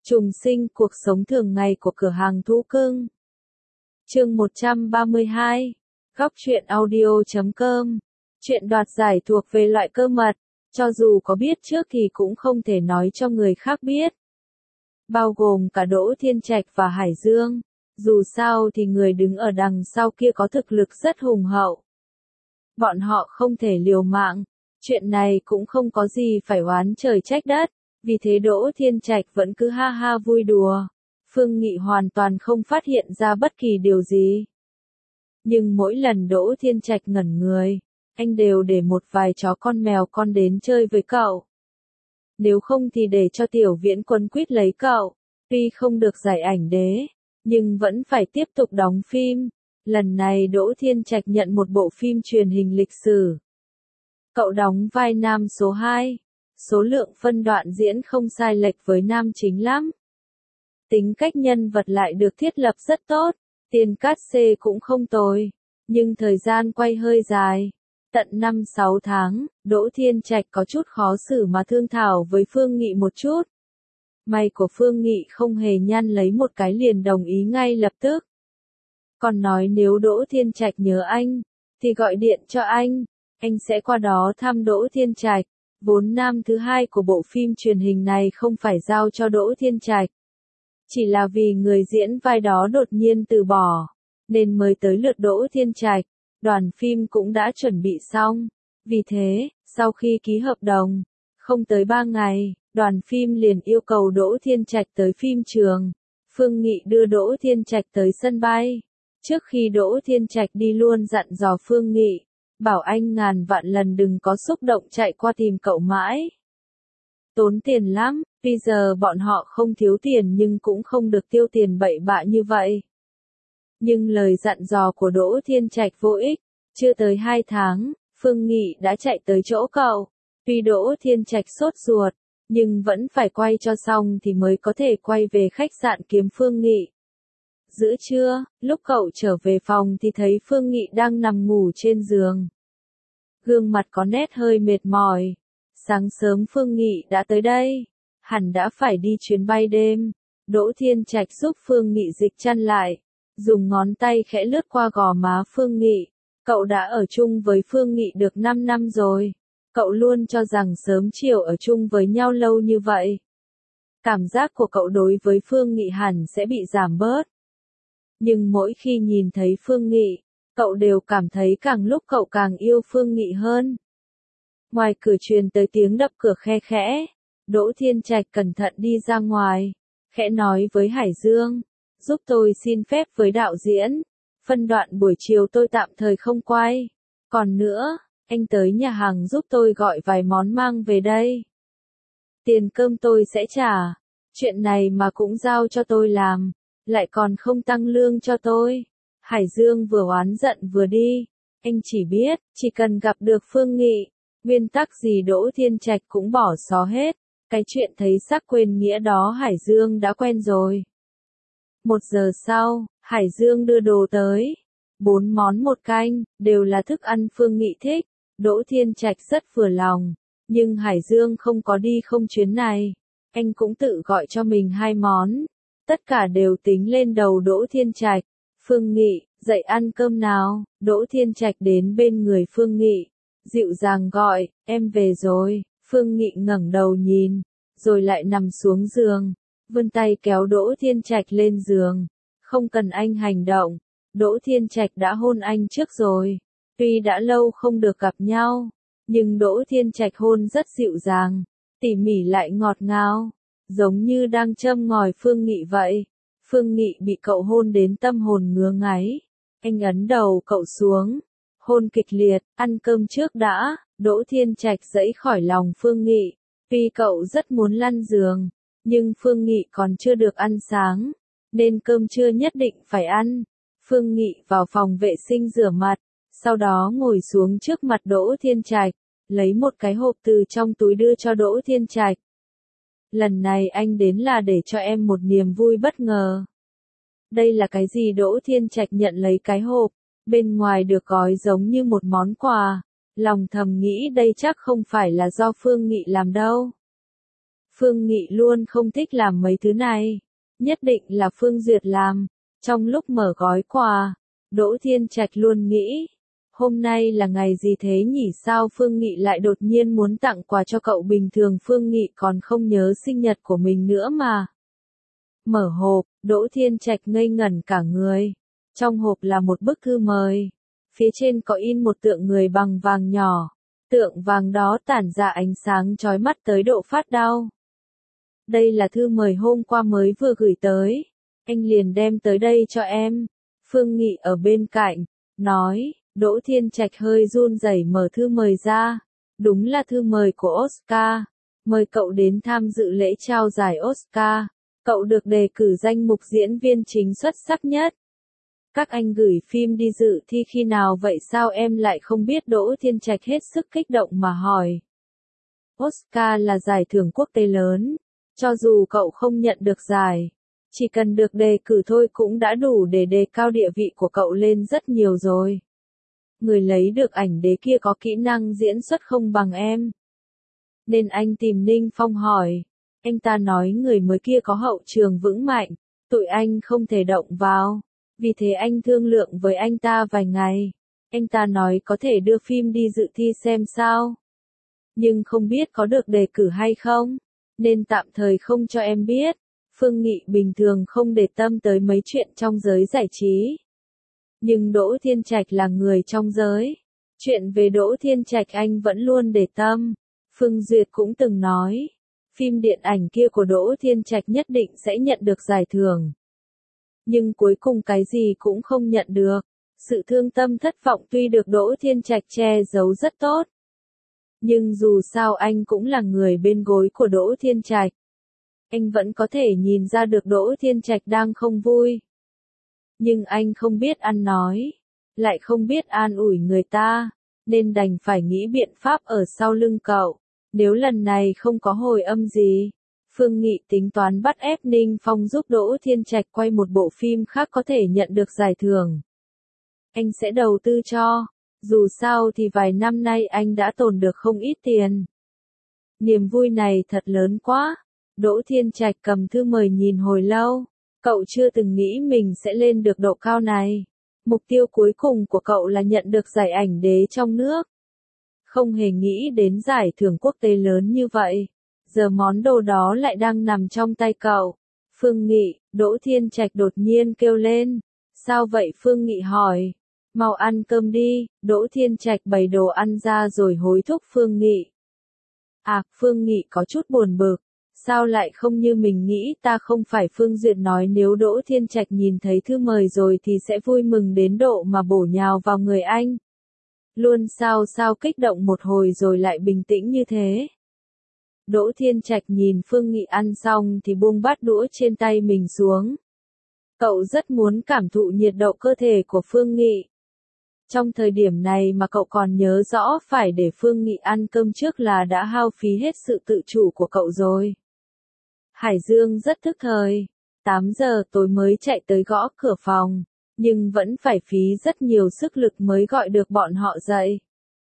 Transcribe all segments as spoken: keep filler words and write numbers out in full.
Trùng sinh cuộc sống thường ngày của cửa hàng thú cưng. Chương một trăm ba mươi hai. Góc truyện audio chấm com. Chuyện đoạt giải thuộc về loại cơ mật, cho dù có biết trước thì cũng không thể nói cho người khác biết. Bao gồm cả Đỗ Thiên Trạch và Hải Dương. Dù sao thì người đứng ở đằng sau kia có thực lực rất hùng hậu. Bọn họ không thể liều mạng. Chuyện này cũng không có gì phải oán trời trách đất. Vì thế Đỗ Thiên Trạch vẫn cứ ha ha vui đùa. Phương Nghị hoàn toàn không phát hiện ra bất kỳ điều gì. Nhưng mỗi lần Đỗ Thiên Trạch ngẩn người, anh đều để một vài chó con mèo con đến chơi với cậu. Nếu không thì để cho Tiểu Viễn quấn quýt lấy cậu. Tuy không được giải ảnh đế, nhưng vẫn phải tiếp tục đóng phim. Lần này Đỗ Thiên Trạch nhận một bộ phim truyền hình lịch sử. Cậu đóng vai nam số hai. Số lượng phân đoạn diễn không sai lệch với nam chính lắm. Tính cách nhân vật lại được thiết lập rất tốt, tiền cát xê cũng không tồi, nhưng thời gian quay hơi dài, tận năm sáu tháng, Đỗ Thiên Trạch có chút khó xử mà thương thảo với Phương Nghị một chút. May của Phương Nghị không hề nhăn lấy một cái liền đồng ý ngay lập tức. Còn nói nếu Đỗ Thiên Trạch nhớ anh, thì gọi điện cho anh, anh sẽ qua đó thăm Đỗ Thiên Trạch. Vốn nam thứ hai của bộ phim truyền hình này không phải giao cho Đỗ Thiên Trạch. Chỉ là vì người diễn vai đó đột nhiên từ bỏ, nên mới tới lượt Đỗ Thiên Trạch. Đoàn phim cũng đã chuẩn bị xong. Vì thế, sau khi ký hợp đồng, không tới ba ngày, đoàn phim liền yêu cầu Đỗ Thiên Trạch tới phim trường. Phương Nghị đưa Đỗ Thiên Trạch tới sân bay. Trước khi Đỗ Thiên Trạch đi luôn dặn dò Phương Nghị. Bảo anh ngàn vạn lần đừng có xúc động chạy qua tìm cậu mãi. Tốn tiền lắm, bây giờ bọn họ không thiếu tiền nhưng cũng không được tiêu tiền bậy bạ như vậy. Nhưng lời dặn dò của Đỗ Thiên Trạch vô ích, chưa tới hai tháng, Phương Nghị đã chạy tới chỗ cậu. Tuy Đỗ Thiên Trạch sốt ruột, nhưng vẫn phải quay cho xong thì mới có thể quay về khách sạn kiếm Phương Nghị. Giữa trưa, lúc cậu trở về phòng thì thấy Phương Nghị đang nằm ngủ trên giường. Gương mặt có nét hơi mệt mỏi. Sáng sớm Phương Nghị đã tới đây. Hẳn đã phải đi chuyến bay đêm. Đỗ Thiên Trạch giúp Phương Nghị dịch chăn lại. Dùng ngón tay khẽ lướt qua gò má Phương Nghị. Cậu đã ở chung với Phương Nghị được năm năm rồi. Cậu luôn cho rằng sớm chiều ở chung với nhau lâu như vậy. Cảm giác của cậu đối với Phương Nghị hẳn sẽ bị giảm bớt. Nhưng mỗi khi nhìn thấy Phương Nghị, cậu đều cảm thấy càng lúc cậu càng yêu Phương Nghị hơn. Ngoài cửa truyền tới tiếng đập cửa khe khẽ. Đỗ Thiên Trạch cẩn thận đi ra ngoài. Khẽ nói với Hải Dương. Giúp tôi xin phép với đạo diễn. Phân đoạn buổi chiều tôi tạm thời không quay. Còn nữa, anh tới nhà hàng giúp tôi gọi vài món mang về đây. Tiền cơm tôi sẽ trả. Chuyện này mà cũng giao cho tôi làm. Lại còn không tăng lương cho tôi. Hải Dương vừa oán giận vừa đi. Anh chỉ biết, chỉ cần gặp được Phương Nghị, nguyên tắc gì Đỗ Thiên Trạch cũng bỏ xó hết. Cái chuyện thấy sắc quên nghĩa đó Hải Dương đã quen rồi. Một giờ sau, Hải Dương đưa đồ tới. Bốn món một canh, đều là thức ăn Phương Nghị thích. Đỗ Thiên Trạch rất vừa lòng. Nhưng Hải Dương không có đi không chuyến này. Anh cũng tự gọi cho mình hai món. Tất cả đều tính lên đầu Đỗ Thiên Trạch. Phương Nghị, dậy ăn cơm nào. Đỗ Thiên Trạch đến bên người Phương Nghị. Dịu dàng gọi, em về rồi. Phương Nghị ngẩng đầu nhìn, rồi lại nằm xuống giường. Vươn tay kéo Đỗ Thiên Trạch lên giường. Không cần anh hành động. Đỗ Thiên Trạch đã hôn anh trước rồi. Tuy đã lâu không được gặp nhau, nhưng Đỗ Thiên Trạch hôn rất dịu dàng, tỉ mỉ lại ngọt ngào, giống như đang châm ngòi Phương Nghị vậy. Phương Nghị bị cậu hôn đến tâm hồn ngứa ngáy. Anh ấn đầu cậu xuống. Hôn kịch liệt, ăn cơm trước đã. Đỗ Thiên Trạch dẫy khỏi lòng Phương Nghị. Tuy cậu rất muốn lăn giường, nhưng Phương Nghị còn chưa được ăn sáng, nên cơm trưa nhất định phải ăn. Phương Nghị vào phòng vệ sinh rửa mặt, sau đó ngồi xuống trước mặt Đỗ Thiên Trạch, lấy một cái hộp từ trong túi đưa cho Đỗ Thiên Trạch. Lần này anh đến là để cho em một niềm vui bất ngờ. Đây là cái gì? Đỗ Thiên Trạch nhận lấy cái hộp, bên ngoài được gói giống như một món quà. Lòng thầm nghĩ đây chắc không phải là do Phương Nghị làm đâu. Phương Nghị luôn không thích làm mấy thứ này. Nhất định là Phương Duyệt làm. Trong lúc mở gói quà, Đỗ Thiên Trạch luôn nghĩ, hôm nay là ngày gì thế nhỉ, sao Phương Nghị lại đột nhiên muốn tặng quà cho cậu, bình thường Phương Nghị còn không nhớ sinh nhật của mình nữa mà. Mở hộp, Đỗ Thiên Trạch ngây ngẩn cả người. Trong hộp là một bức thư mời. Phía trên có in một tượng người bằng vàng nhỏ. Tượng vàng đó tản ra ánh sáng chói mắt tới độ phát đau. Đây là thư mời hôm qua mới vừa gửi tới. Anh liền đem tới đây cho em. Phương Nghị ở bên cạnh, nói. Đỗ Thiên Trạch hơi run rẩy mở thư mời ra. Đúng là thư mời của Oscar. Mời cậu đến tham dự lễ trao giải Oscar. Cậu được đề cử danh mục diễn viên chính xuất sắc nhất. Các anh gửi phim đi dự thi khi nào vậy, sao em lại không biết? Đỗ Thiên Trạch hết sức kích động mà hỏi. Oscar là giải thưởng quốc tế lớn. Cho dù cậu không nhận được giải, chỉ cần được đề cử thôi cũng đã đủ để đề cao địa vị của cậu lên rất nhiều rồi. Người lấy được ảnh đế kia có kỹ năng diễn xuất không bằng em. Nên anh tìm Ninh Phong hỏi. Anh ta nói người mới kia có hậu trường vững mạnh, tụi anh không thể động vào. Vì thế anh thương lượng với anh ta vài ngày. Anh ta nói có thể đưa phim đi dự thi xem sao. Nhưng không biết có được đề cử hay không, nên tạm thời không cho em biết. Phương Nghị bình thường không để tâm tới mấy chuyện trong giới giải trí. Nhưng Đỗ Thiên Trạch là người trong giới. Chuyện về Đỗ Thiên Trạch anh vẫn luôn để tâm. Phương Duyệt cũng từng nói, phim điện ảnh kia của Đỗ Thiên Trạch nhất định sẽ nhận được giải thưởng. Nhưng cuối cùng cái gì cũng không nhận được. Sự thương tâm thất vọng tuy được Đỗ Thiên Trạch che giấu rất tốt. Nhưng dù sao anh cũng là người bên gối của Đỗ Thiên Trạch. Anh vẫn có thể nhìn ra được Đỗ Thiên Trạch đang không vui. Nhưng anh không biết ăn nói, lại không biết an ủi người ta, nên đành phải nghĩ biện pháp ở sau lưng cậu. Nếu lần này không có hồi âm gì, Phương Nghị tính toán bắt ép Ninh Phong giúp Đỗ Thiên Trạch quay một bộ phim khác có thể nhận được giải thưởng. Anh sẽ đầu tư cho, dù sao thì vài năm nay anh đã tồn được không ít tiền. Niềm vui này thật lớn quá. Đỗ Thiên Trạch cầm thư mời nhìn hồi lâu. Cậu chưa từng nghĩ mình sẽ lên được độ cao này. Mục tiêu cuối cùng của cậu là nhận được giải ảnh đế trong nước. Không hề nghĩ đến giải thưởng quốc tế lớn như vậy. Giờ món đồ đó lại đang nằm trong tay cậu. Phương Nghị, Đỗ Thiên Trạch đột nhiên kêu lên. Sao vậy? Phương Nghị hỏi. Mau ăn cơm đi. Đỗ Thiên Trạch bày đồ ăn ra rồi hối thúc Phương Nghị. À, Phương Nghị có chút buồn bực. Sao lại không như mình nghĩ? Ta không phải Phương Duyệt nói nếu Đỗ Thiên Trạch nhìn thấy thư mời rồi thì sẽ vui mừng đến độ mà bổ nhào vào người anh. Luôn sao sao kích động một hồi rồi lại bình tĩnh như thế. Đỗ Thiên Trạch nhìn Phương Nghị ăn xong thì buông bát đũa trên tay mình xuống. Cậu rất muốn cảm thụ nhiệt độ cơ thể của Phương Nghị. Trong thời điểm này mà cậu còn nhớ rõ phải để Phương Nghị ăn cơm trước là đã hao phí hết sự tự chủ của cậu rồi. Hải Dương rất thức thời. tám giờ tối mới chạy tới gõ cửa phòng, nhưng vẫn phải phí rất nhiều sức lực mới gọi được bọn họ dậy.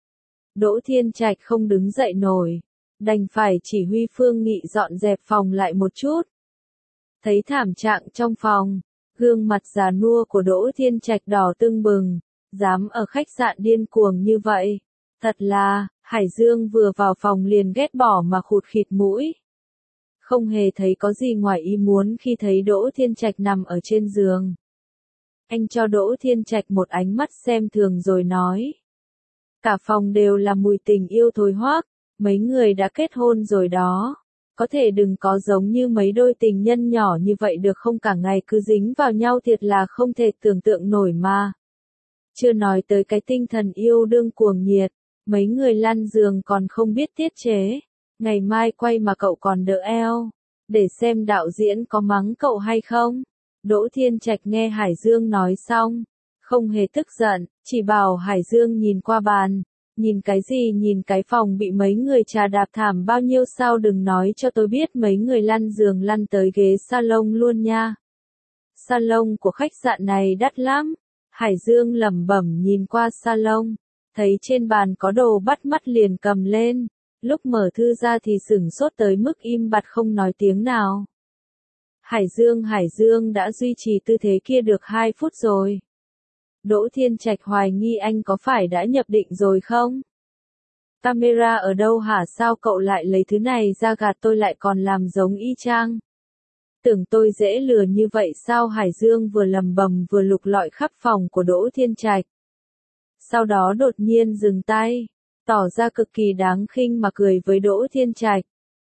Đỗ Thiên Trạch không đứng dậy nổi, đành phải chỉ huy Phương Nghị dọn dẹp phòng lại một chút. Thấy thảm trạng trong phòng, gương mặt già nua của Đỗ Thiên Trạch đỏ tưng bừng, dám ở khách sạn điên cuồng như vậy. Thật là, Hải Dương vừa vào phòng liền ghét bỏ mà khụt khịt mũi. Không hề thấy có gì ngoài ý muốn khi thấy Đỗ Thiên Trạch nằm ở trên giường. Anh cho Đỗ Thiên Trạch một ánh mắt xem thường rồi nói. Cả phòng đều là mùi tình yêu thối hoác, mấy người đã kết hôn rồi đó. Có thể đừng có giống như mấy đôi tình nhân nhỏ như vậy được không, cả ngày cứ dính vào nhau thiệt là không thể tưởng tượng nổi mà. Chưa nói tới cái tinh thần yêu đương cuồng nhiệt, mấy người lăn giường còn không biết tiết chế. Ngày mai quay mà cậu còn đỡ eo, để xem đạo diễn có mắng cậu hay không. Đỗ Thiên Trạch nghe Hải Dương nói xong, không hề tức giận, chỉ bảo Hải Dương nhìn qua bàn. Nhìn cái gì? Nhìn cái phòng bị mấy người trà đạp thảm bao nhiêu sao? Đừng nói cho tôi biết mấy người lăn giường lăn tới ghế salon luôn nha. Salon của khách sạn này đắt lắm. Hải Dương lẩm bẩm nhìn qua salon, thấy trên bàn có đồ bắt mắt liền cầm lên. Lúc mở thư ra thì sửng sốt tới mức im bặt không nói tiếng nào. Hải Dương Hải Dương đã duy trì tư thế kia được hai phút rồi. Đỗ Thiên Trạch hoài nghi anh có phải đã nhập định rồi không? Camera ở đâu hả, sao cậu lại lấy thứ này ra gạt tôi, lại còn làm giống y chang? Tưởng tôi dễ lừa như vậy sao? Hải Dương vừa lầm bầm vừa lục lọi khắp phòng của Đỗ Thiên Trạch. Sau đó đột nhiên dừng tay, tỏ ra cực kỳ đáng khinh mà cười với Đỗ Thiên Trạch.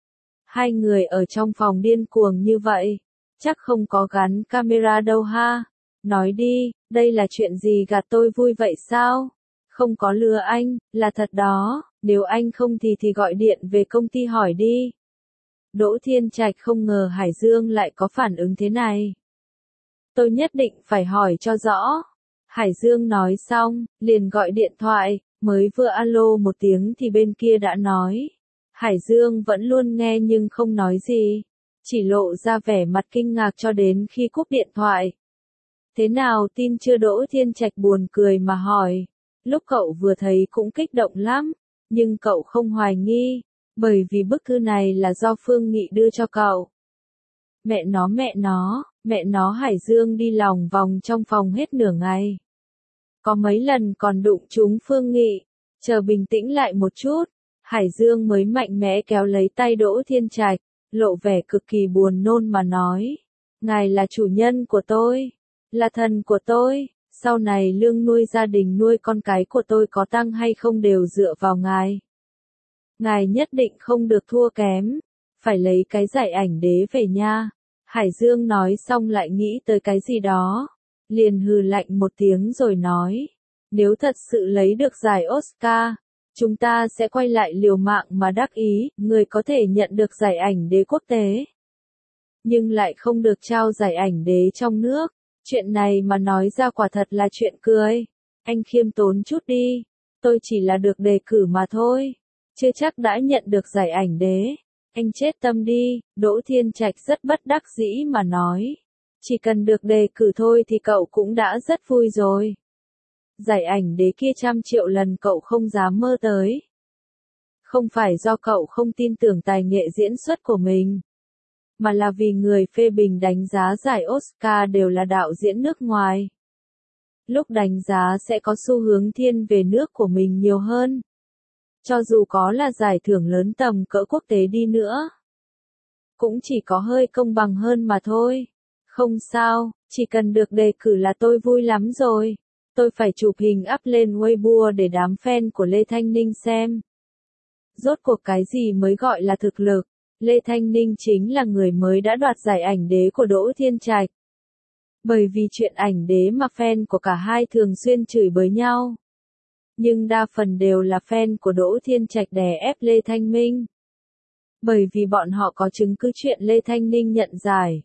Hai người ở trong phòng điên cuồng như vậy, chắc không có gắn camera đâu ha. Nói đi, đây là chuyện gì, gạt tôi vui vậy sao? Không có lừa anh, là thật đó, nếu anh không thì thì gọi điện về công ty hỏi đi. Đỗ Thiên Trạch không ngờ Hải Dương lại có phản ứng thế này. Tôi nhất định phải hỏi cho rõ. Hải Dương nói xong, liền gọi điện thoại, mới vừa alo một tiếng thì bên kia đã nói. Hải Dương vẫn luôn nghe nhưng không nói gì, chỉ lộ ra vẻ mặt kinh ngạc cho đến khi cúp điện thoại. Thế nào, tin chưa? Đỗ Thiên Trạch buồn cười mà hỏi. Lúc cậu vừa thấy cũng kích động lắm, nhưng cậu không hoài nghi, bởi vì bức thư này là do Phương Nghị đưa cho cậu. Mẹ nó mẹ nó, mẹ nó Hải Dương đi lòng vòng trong phòng hết nửa ngày. Có mấy lần còn đụng trúng Phương Nghị, chờ bình tĩnh lại một chút, Hải Dương mới mạnh mẽ kéo lấy tay Đỗ Thiên Trạch, lộ vẻ cực kỳ buồn nôn mà nói. Ngài là chủ nhân của tôi, là thần của tôi, sau này lương nuôi gia đình nuôi con cái của tôi có tăng hay không đều dựa vào ngài. Ngài nhất định không được thua kém, phải lấy cái giải ảnh đế về nha. Hải Dương nói xong lại nghĩ tới cái gì đó, liền hừ lạnh một tiếng rồi nói, nếu thật sự lấy được giải Oscar, chúng ta sẽ quay lại liều mạng mà đắc ý, người có thể nhận được giải ảnh đế quốc tế, nhưng lại không được trao giải ảnh đế trong nước. Chuyện này mà nói ra quả thật là chuyện cười. Anh khiêm tốn chút đi, tôi chỉ là được đề cử mà thôi, chưa chắc đã nhận được giải ảnh đế. Anh chết tâm đi, Đỗ Thiên Trạch rất bất đắc dĩ mà nói. Chỉ cần được đề cử thôi thì cậu cũng đã rất vui rồi. Giải ảnh đế kia trăm triệu lần cậu không dám mơ tới. Không phải do cậu không tin tưởng tài nghệ diễn xuất của mình, mà là vì người phê bình đánh giá giải Oscar đều là đạo diễn nước ngoài. Lúc đánh giá sẽ có xu hướng thiên về nước của mình nhiều hơn. Cho dù có là giải thưởng lớn tầm cỡ quốc tế đi nữa, cũng chỉ có hơi công bằng hơn mà thôi. Không sao, chỉ cần được đề cử là tôi vui lắm rồi. Tôi phải chụp hình up lên Weibo để đám fan của Lê Thanh Ninh xem. Rốt cuộc cái gì mới gọi là thực lực? Lê Thanh Ninh chính là người mới đã đoạt giải ảnh đế của Đỗ Thiên Trạch. Bởi vì chuyện ảnh đế mà fan của cả hai thường xuyên chửi bới nhau. Nhưng đa phần đều là fan của Đỗ Thiên Trạch đè ép Lê Thanh Ninh. Bởi vì bọn họ có chứng cứ chuyện Lê Thanh Ninh nhận giải.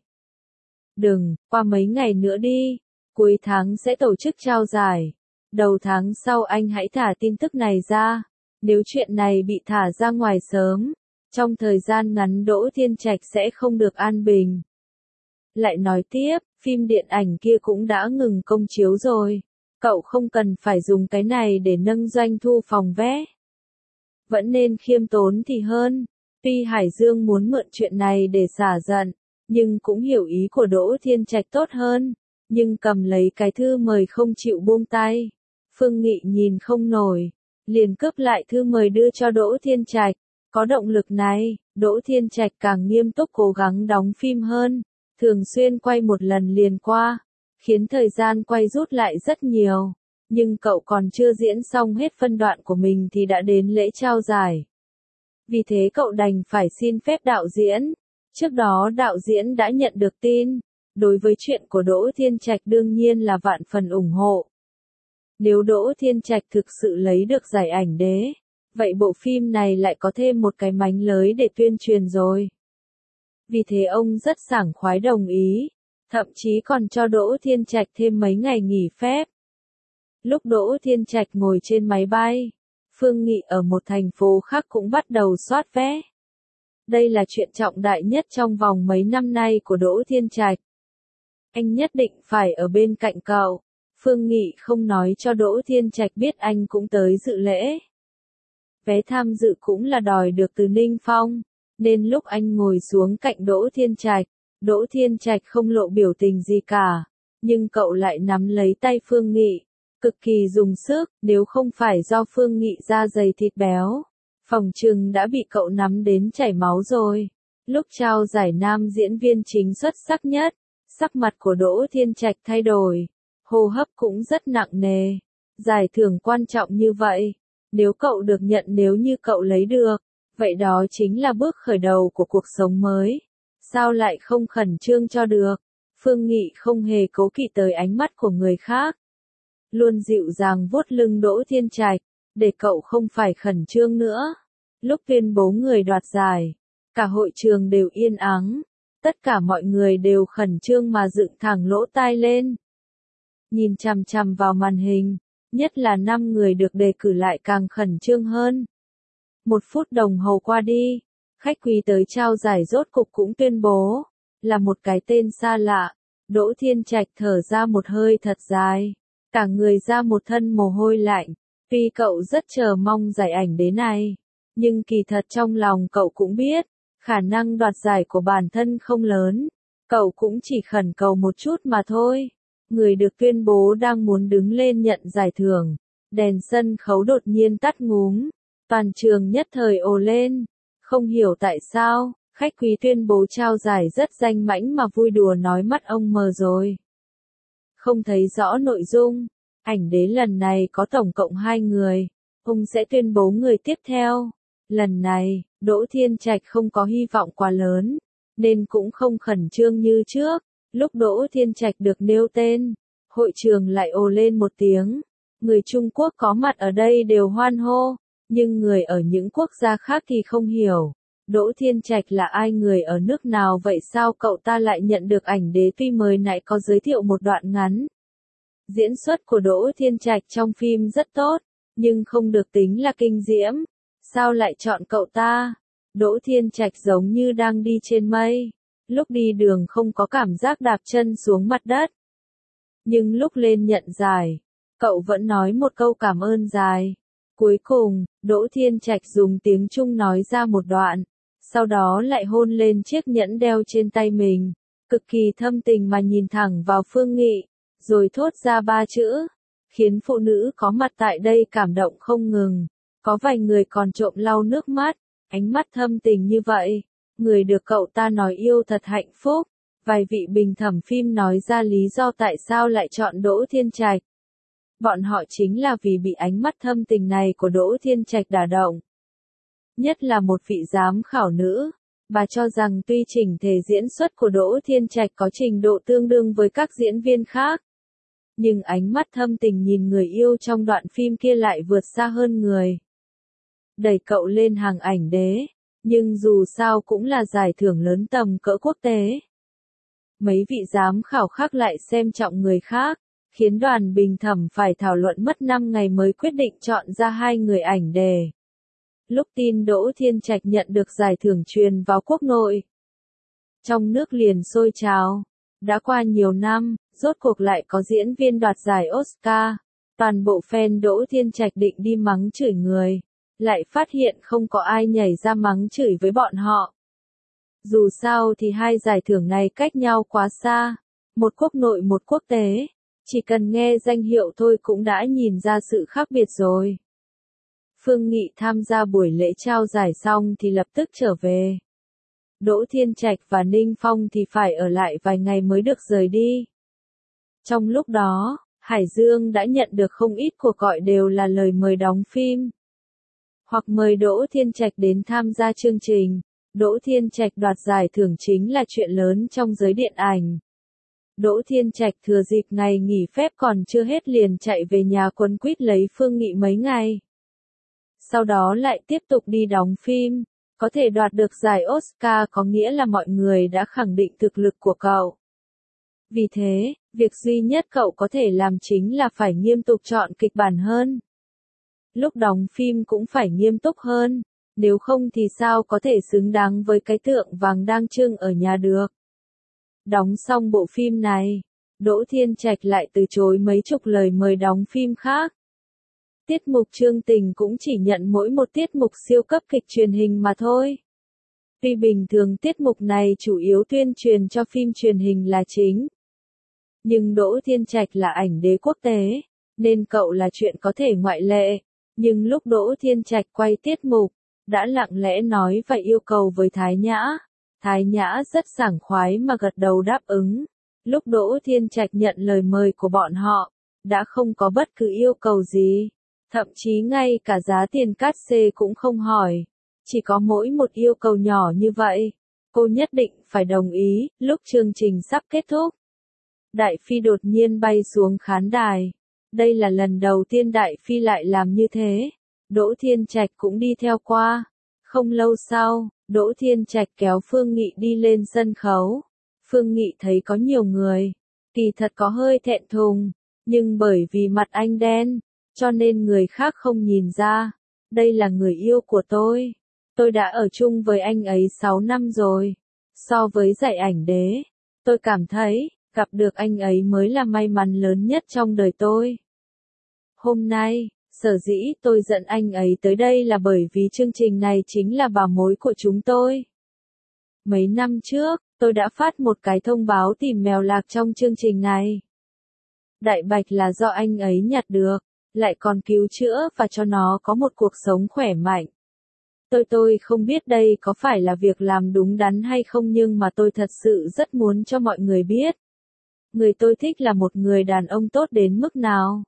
Đừng, qua mấy ngày nữa đi, cuối tháng sẽ tổ chức trao giải. Đầu tháng sau anh hãy thả tin tức này ra. Nếu chuyện này bị thả ra ngoài sớm, trong thời gian ngắn Đỗ Thiên Trạch sẽ không được an bình. Lại nói tiếp, phim điện ảnh kia cũng đã ngừng công chiếu rồi. Cậu không cần phải dùng cái này để nâng doanh thu phòng vé. Vẫn nên khiêm tốn thì hơn. Tuy Hải Dương muốn mượn chuyện này để xả giận, nhưng cũng hiểu ý của Đỗ Thiên Trạch tốt hơn. Nhưng cầm lấy cái thư mời không chịu buông tay. Phương Nghị nhìn không nổi, liền cướp lại thư mời đưa cho Đỗ Thiên Trạch. Có động lực này, Đỗ Thiên Trạch càng nghiêm túc cố gắng đóng phim hơn, thường xuyên quay một lần liền qua, khiến thời gian quay rút lại rất nhiều. Nhưng cậu còn chưa diễn xong hết phân đoạn của mình thì đã đến lễ trao giải. Vì thế cậu đành phải xin phép đạo diễn. Trước đó đạo diễn đã nhận được tin, đối với chuyện của Đỗ Thiên Trạch đương nhiên là vạn phần ủng hộ. Nếu Đỗ Thiên Trạch thực sự lấy được giải ảnh đế, vậy bộ phim này lại có thêm một cái mánh lới để tuyên truyền rồi. Vì thế ông rất sảng khoái đồng ý, thậm chí còn cho Đỗ Thiên Trạch thêm mấy ngày nghỉ phép. Lúc Đỗ Thiên Trạch ngồi trên máy bay, Phương Nghị ở một thành phố khác cũng bắt đầu soát vé. Đây là chuyện trọng đại nhất trong vòng mấy năm nay của Đỗ Thiên Trạch. Anh nhất định phải ở bên cạnh cậu. Phương Nghị không nói cho Đỗ Thiên Trạch biết anh cũng tới dự lễ. vé tham dự cũng là đòi được từ Ninh Phong, nên lúc anh ngồi xuống cạnh Đỗ Thiên Trạch, Đỗ Thiên Trạch không lộ biểu tình gì cả, nhưng cậu lại nắm lấy tay Phương Nghị, cực kỳ dùng sức, nếu không phải do Phương Nghị da dày thịt béo, phòng trừng đã bị cậu nắm đến chảy máu rồi. Lúc trao giải nam diễn viên chính xuất sắc nhất, sắc mặt của Đỗ Thiên Trạch thay đổi, hô hấp cũng rất nặng nề. Giải thưởng quan trọng như vậy, nếu cậu được nhận, nếu như cậu lấy được, vậy đó chính là bước khởi đầu của cuộc sống mới. Sao lại không khẩn trương cho được? Phương Nghị không hề cố kỵ tới ánh mắt của người khác, luôn dịu dàng vuốt lưng Đỗ Thiên Trạch, để cậu không phải khẩn trương nữa. Lúc tuyên bố người đoạt giải, cả hội trường đều yên ắng, tất cả mọi người đều khẩn trương mà dựng thẳng lỗ tai lên, nhìn chằm chằm vào màn hình, nhất là năm người được đề cử lại càng khẩn trương hơn. Một phút đồng hồ qua đi, khách quý tới trao giải rốt cục cũng tuyên bố, là một cái tên xa lạ. Đỗ Thiên Trạch thở ra một hơi thật dài, cả người ra một thân mồ hôi lạnh. Tuy cậu rất chờ mong giải ảnh đế này, nhưng kỳ thật trong lòng cậu cũng biết, khả năng đoạt giải của bản thân không lớn, cậu cũng chỉ khẩn cầu một chút mà thôi. Người được tuyên bố đang muốn đứng lên nhận giải thưởng, đèn sân khấu đột nhiên tắt ngúm, toàn trường nhất thời ồ lên, không hiểu tại sao, khách quý tuyên bố trao giải rất danh mãnh mà vui đùa nói mắt ông mờ rồi. Không thấy rõ nội dung, ảnh đế lần này có tổng cộng hai người, ông sẽ tuyên bố người tiếp theo. Lần này, Đỗ Thiên Trạch không có hy vọng quá lớn, nên cũng không khẩn trương như trước. Lúc Đỗ Thiên Trạch được nêu tên, hội trường lại ồ lên một tiếng. Người Trung Quốc có mặt ở đây đều hoan hô, nhưng người ở những quốc gia khác thì không hiểu. Đỗ Thiên Trạch là ai, người ở nước nào vậy, sao cậu ta lại nhận được ảnh đế? Tuy mới nãy có giới thiệu một đoạn ngắn, diễn xuất của Đỗ Thiên Trạch trong phim rất tốt, nhưng không được tính là kinh diễm. Sao lại chọn cậu ta? Đỗ Thiên Trạch giống như đang đi trên mây. Lúc đi đường không có cảm giác đạp chân xuống mặt đất. Nhưng lúc lên nhận giải, cậu vẫn nói một câu cảm ơn dài. Cuối cùng, Đỗ Thiên Trạch dùng tiếng Trung nói ra một đoạn, sau đó lại hôn lên chiếc nhẫn đeo trên tay mình, cực kỳ thâm tình mà nhìn thẳng vào Phương Nghị, rồi thốt ra ba chữ, khiến phụ nữ có mặt tại đây cảm động không ngừng. Có vài người còn trộm lau nước mắt, ánh mắt thâm tình như vậy. Người được cậu ta nói yêu thật hạnh phúc. Vài vị bình thẩm phim nói ra lý do tại sao lại chọn Đỗ Thiên Trạch. Bọn họ chính là vì bị ánh mắt thâm tình này của Đỗ Thiên Trạch đả động. Nhất là một vị giám khảo nữ, bà cho rằng tuy chỉnh thể diễn xuất của Đỗ Thiên Trạch có trình độ tương đương với các diễn viên khác, nhưng ánh mắt thâm tình nhìn người yêu trong đoạn phim kia lại vượt xa hơn người, đẩy cậu lên hàng ảnh đế. Nhưng dù sao cũng là giải thưởng lớn tầm cỡ quốc tế. Mấy vị giám khảo khác lại xem trọng người khác, khiến đoàn bình thẩm phải thảo luận mất năm ngày mới quyết định chọn ra hai người ảnh đề. Lúc tin Đỗ Thiên Trạch nhận được giải thưởng truyền vào quốc nội, trong nước liền sôi trào. Đã qua nhiều năm, rốt cuộc lại có diễn viên đoạt giải Oscar. Toàn bộ fan Đỗ Thiên Trạch định đi mắng chửi người, lại phát hiện không có ai nhảy ra mắng chửi với bọn họ. Dù sao thì hai giải thưởng này cách nhau quá xa, một quốc nội một quốc tế, chỉ cần nghe danh hiệu thôi cũng đã nhìn ra sự khác biệt rồi. Phương Nghị tham gia buổi lễ trao giải xong thì lập tức trở về. Đỗ Thiên Trạch và Ninh Phong thì phải ở lại vài ngày mới được rời đi. Trong lúc đó, Hải Dương đã nhận được không ít cuộc gọi đều là lời mời đóng phim, hoặc mời Đỗ Thiên Trạch đến tham gia chương trình. Đỗ Thiên Trạch đoạt giải thưởng chính là chuyện lớn trong giới điện ảnh. Đỗ Thiên Trạch thừa dịp ngày nghỉ phép còn chưa hết liền chạy về nhà quấn quýt lấy Phương Nghị mấy ngày. Sau đó lại tiếp tục đi đóng phim. Có thể đoạt được giải Oscar có nghĩa là mọi người đã khẳng định thực lực của cậu. Vì thế, việc duy nhất cậu có thể làm chính là phải nghiêm túc chọn kịch bản hơn. Lúc đóng phim cũng phải nghiêm túc hơn, nếu không thì sao có thể xứng đáng với cái tượng vàng đang trưng ở nhà được. Đóng xong bộ phim này, Đỗ Thiên Trạch lại từ chối mấy chục lời mời đóng phim khác. tiết mục chương tình cũng chỉ nhận mỗi một tiết mục siêu cấp kịch truyền hình mà thôi. Tuy bình thường tiết mục này chủ yếu tuyên truyền cho phim truyền hình là chính. Nhưng Đỗ Thiên Trạch là ảnh đế quốc tế, nên cậu là chuyện có thể ngoại lệ. Nhưng lúc Đỗ Thiên Trạch quay tiết mục, đã lặng lẽ nói và yêu cầu với Thái Nhã. Thái Nhã rất sảng khoái mà gật đầu đáp ứng. Lúc Đỗ Thiên Trạch nhận lời mời của bọn họ, đã không có bất cứ yêu cầu gì. Thậm chí ngay cả giá tiền cát xê cũng không hỏi. Chỉ có mỗi một yêu cầu nhỏ như vậy. Cô nhất định phải đồng ý. Lúc chương trình sắp kết thúc, Đại Phi đột nhiên bay xuống khán đài. Đây là lần đầu tiên Đại Phi lại làm như thế. Đỗ Thiên Trạch cũng đi theo qua. Không lâu sau, Đỗ Thiên Trạch kéo Phương Nghị đi lên sân khấu. Phương Nghị thấy có nhiều người, kỳ thật có hơi thẹn thùng, nhưng bởi vì mặt anh đen, cho nên người khác không nhìn ra. Đây là người yêu của tôi. Tôi đã ở chung với anh ấy sáu năm rồi. So với giải ảnh đế, tôi cảm thấy, gặp được anh ấy mới là may mắn lớn nhất trong đời tôi. Hôm nay, sở dĩ tôi dẫn anh ấy tới đây là bởi vì chương trình này chính là bảo mối của chúng tôi. Mấy năm trước, tôi đã phát một cái thông báo tìm mèo lạc trong chương trình này. Đại bạch là do anh ấy nhặt được, lại còn cứu chữa và cho nó có một cuộc sống khỏe mạnh. Tôi tôi không biết đây có phải là việc làm đúng đắn hay không, nhưng mà tôi thật sự rất muốn cho mọi người biết. Người tôi thích là một người đàn ông tốt đến mức nào.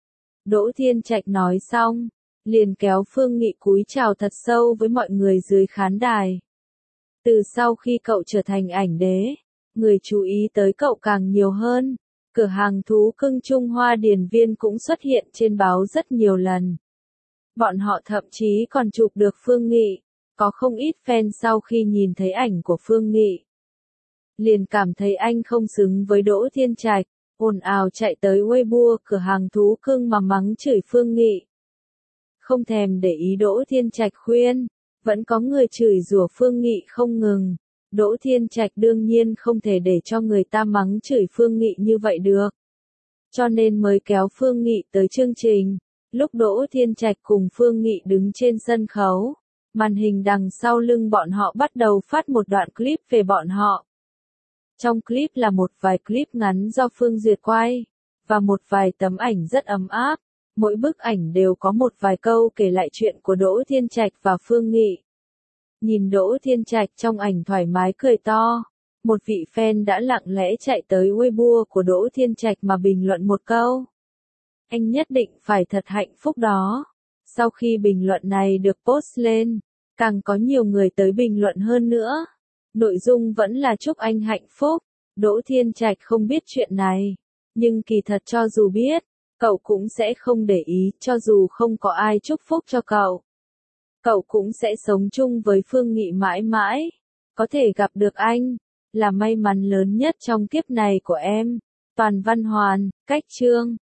Đỗ Thiên Trạch nói xong, liền kéo Phương Nghị cúi chào thật sâu với mọi người dưới khán đài. Từ sau khi cậu trở thành ảnh đế, người chú ý tới cậu càng nhiều hơn. Cửa hàng thú cưng Trung Hoa Điền Viên cũng xuất hiện trên báo rất nhiều lần. Bọn họ thậm chí còn chụp được Phương Nghị. Có không ít fan sau khi nhìn thấy ảnh của Phương Nghị, liền cảm thấy anh không xứng với Đỗ Thiên Trạch, ồn ào chạy tới Weibo cửa hàng thú cưng mà mắng chửi Phương Nghị. Không thèm để ý Đỗ Thiên Trạch khuyên, vẫn có người chửi rủa Phương Nghị không ngừng. Đỗ Thiên Trạch đương nhiên không thể để cho người ta mắng chửi Phương Nghị như vậy được. Cho nên mới kéo Phương Nghị tới chương trình. Lúc Đỗ Thiên Trạch cùng Phương Nghị đứng trên sân khấu, màn hình đằng sau lưng bọn họ bắt đầu phát một đoạn clip về bọn họ. Trong clip là một vài clip ngắn do Phương Duyệt quay, và một vài tấm ảnh rất ấm áp. Mỗi bức ảnh đều có một vài câu kể lại chuyện của Đỗ Thiên Trạch và Phương Nghị. Nhìn Đỗ Thiên Trạch trong ảnh thoải mái cười to, một vị fan đã lặng lẽ chạy tới Weibo của Đỗ Thiên Trạch mà bình luận một câu. Anh nhất định phải thật hạnh phúc đó. Sau khi bình luận này được post lên, càng có nhiều người tới bình luận hơn nữa. Nội dung vẫn là chúc anh hạnh phúc. Đỗ Thiên Trạch không biết chuyện này, nhưng kỳ thật cho dù biết, cậu cũng sẽ không để ý, cho dù không có ai chúc phúc cho cậu. Cậu cũng sẽ sống chung với Phương Nghị mãi mãi. Có thể gặp được anh, là may mắn lớn nhất trong kiếp này của em. Toàn Văn Hoàn, Cách Chương.